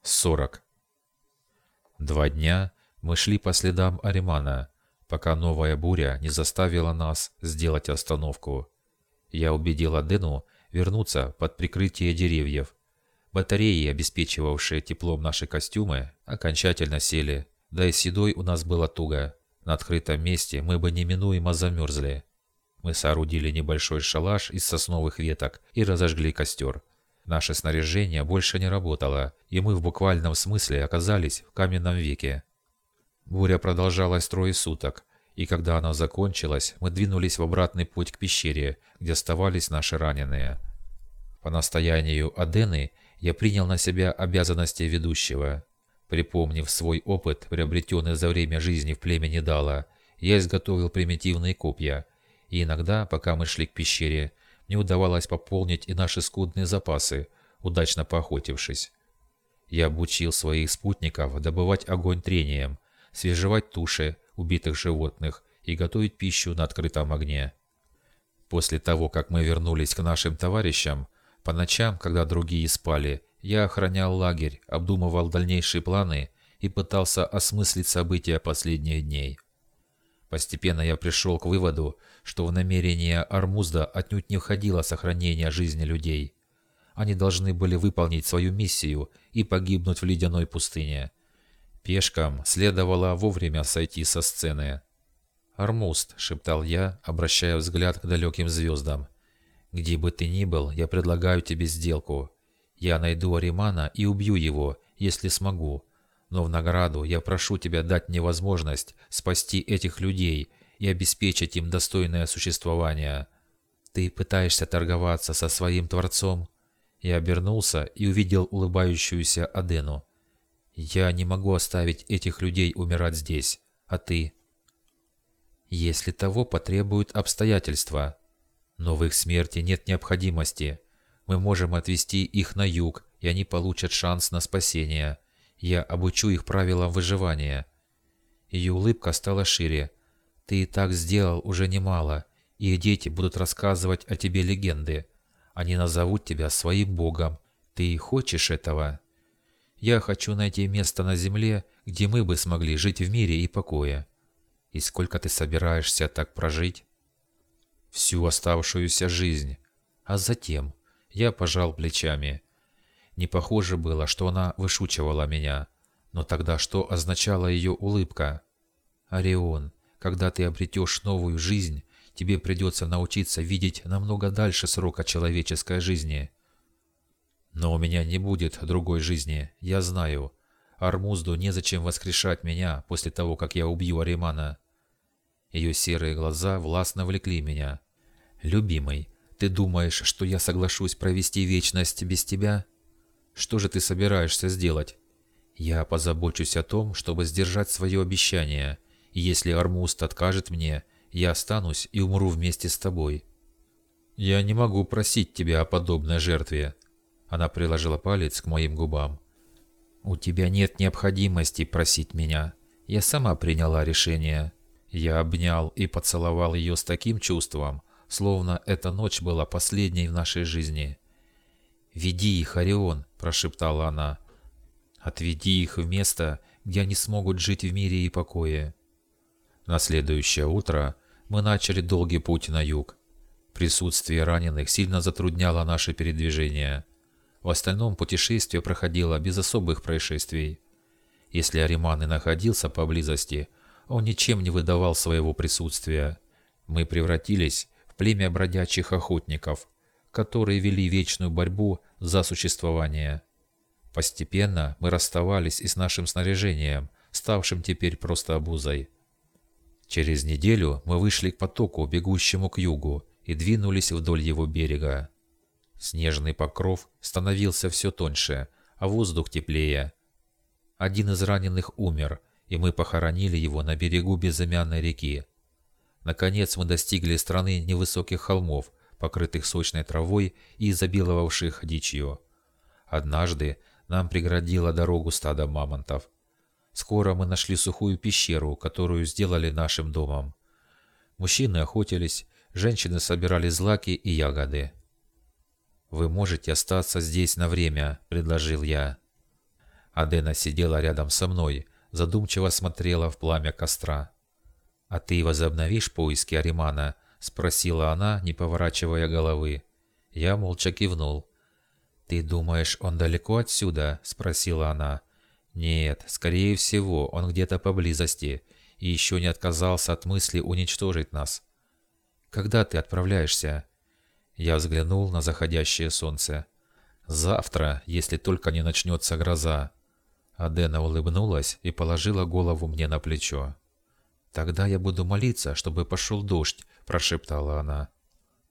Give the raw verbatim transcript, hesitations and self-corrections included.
сорок. Два дня мы шли по следам Аримана, пока новая буря не заставила нас сделать остановку. Я убедил Адену вернуться под прикрытие деревьев. Батареи, обеспечивавшие теплом наши костюмы, окончательно сели, да и с едой у нас было туго. На открытом месте мы бы неминуемо замерзли. Мы соорудили небольшой шалаш из сосновых веток и разожгли костер. Наше снаряжение больше не работало, и мы в буквальном смысле оказались в каменном веке. Буря продолжалась трое суток, и когда она закончилась, мы двинулись в обратный путь к пещере, где оставались наши раненые. По настоянию Адены я принял на себя обязанности ведущего. Припомнив свой опыт, приобретенный за время жизни в племени Дала, я изготовил примитивные копья, и иногда, пока мы шли к пещере, мне удавалось пополнить и наши скудные запасы, удачно поохотившись. Я обучил своих спутников добывать огонь трением, свежевать туши убитых животных и готовить пищу на открытом огне. После того, как мы вернулись к нашим товарищам, по ночам, когда другие спали, я охранял лагерь, обдумывал дальнейшие планы и пытался осмыслить события последних дней. Постепенно я пришел к выводу, что в намерение Армузда отнюдь не входило сохранение жизни людей. Они должны были выполнить свою миссию и погибнуть в ледяной пустыне. Пешкам следовало вовремя сойти со сцены. «Армузд», — шептал я, обращая взгляд к далеким звездам, — «где бы ты ни был, я предлагаю тебе сделку. Я найду Аримана и убью его, если смогу. Но в награду я прошу тебя дать мне возможность спасти этих людей и обеспечить им достойное существование. Ты пытаешься торговаться со своим Творцом?» Я обернулся и увидел улыбающуюся Адену. «Я не могу оставить этих людей умирать здесь, а ты?» «Если того потребуют обстоятельства. Но в их смерти нет необходимости. Мы можем отвезти их на юг, и они получат шанс на спасение. Я обучу их правилам выживания». Ее улыбка стала шире. «Ты и так сделал уже немало, и дети будут рассказывать о тебе легенды. Они назовут тебя своим богом. Ты хочешь этого?» «Я хочу найти место на земле, где мы бы смогли жить в мире и покое». «И сколько ты собираешься так прожить?» «Всю оставшуюся жизнь. А затем...» Я пожал плечами. Не похоже было, что она вышучивала меня. Но тогда что означала ее улыбка? «Орион, когда ты обретешь новую жизнь, тебе придется научиться видеть намного дальше срока человеческой жизни». «Но у меня не будет другой жизни, я знаю. Армузду незачем воскрешать меня после того, как я убью Аримана». Ее серые глаза властно влекли меня. «Любимый, ты думаешь, что я соглашусь провести вечность без тебя? Что же ты собираешься сделать?» «Я позабочусь о том, чтобы сдержать свое обещание, и если Армузд откажет мне, я останусь и умру вместе с тобой». «Я не могу просить тебя о подобной жертве». Она приложила палец к моим губам. «У тебя нет необходимости просить меня. Я сама приняла решение». Я обнял и поцеловал ее с таким чувством, словно эта ночь была последней в нашей жизни. «Веди их, Орион», – прошептала она. «Отведи их в место, где они смогут жить в мире и покое». На следующее утро мы начали долгий путь на юг. Присутствие раненых сильно затрудняло наше передвижение. В остальном путешествие проходило без особых происшествий. Если Ариман и находился поблизости, он ничем не выдавал своего присутствия. Мы превратились в племя бродячих охотников, которые вели вечную борьбу за существование. Постепенно мы расставались и с нашим снаряжением, ставшим теперь просто обузой. Через неделю мы вышли к потоку, бегущему к югу, и двинулись вдоль его берега. Снежный покров становился все тоньше, а воздух теплее. Один из раненых умер, и мы похоронили его на берегу безымянной реки. Наконец мы достигли страны невысоких холмов, покрытых сочной травой и изобиловавших дичью. Однажды нам преградило дорогу стадо мамонтов. Скоро мы нашли сухую пещеру, которую сделали нашим домом. Мужчины охотились, женщины собирали злаки и ягоды. «Вы можете остаться здесь на время», — предложил я. Адена сидела рядом со мной, задумчиво смотрела в пламя костра. «А ты возобновишь поиски Аримана?» – спросила она, не поворачивая головы. Я молча кивнул. «Ты думаешь, он далеко отсюда?» – спросила она. «Нет, скорее всего, он где-то поблизости и еще не отказался от мысли уничтожить нас». «Когда ты отправляешься?» Я взглянул на заходящее солнце. «Завтра, если только не начнется гроза». Адена улыбнулась и положила голову мне на плечо. «Тогда я буду молиться, чтобы пошел дождь», – прошептала она.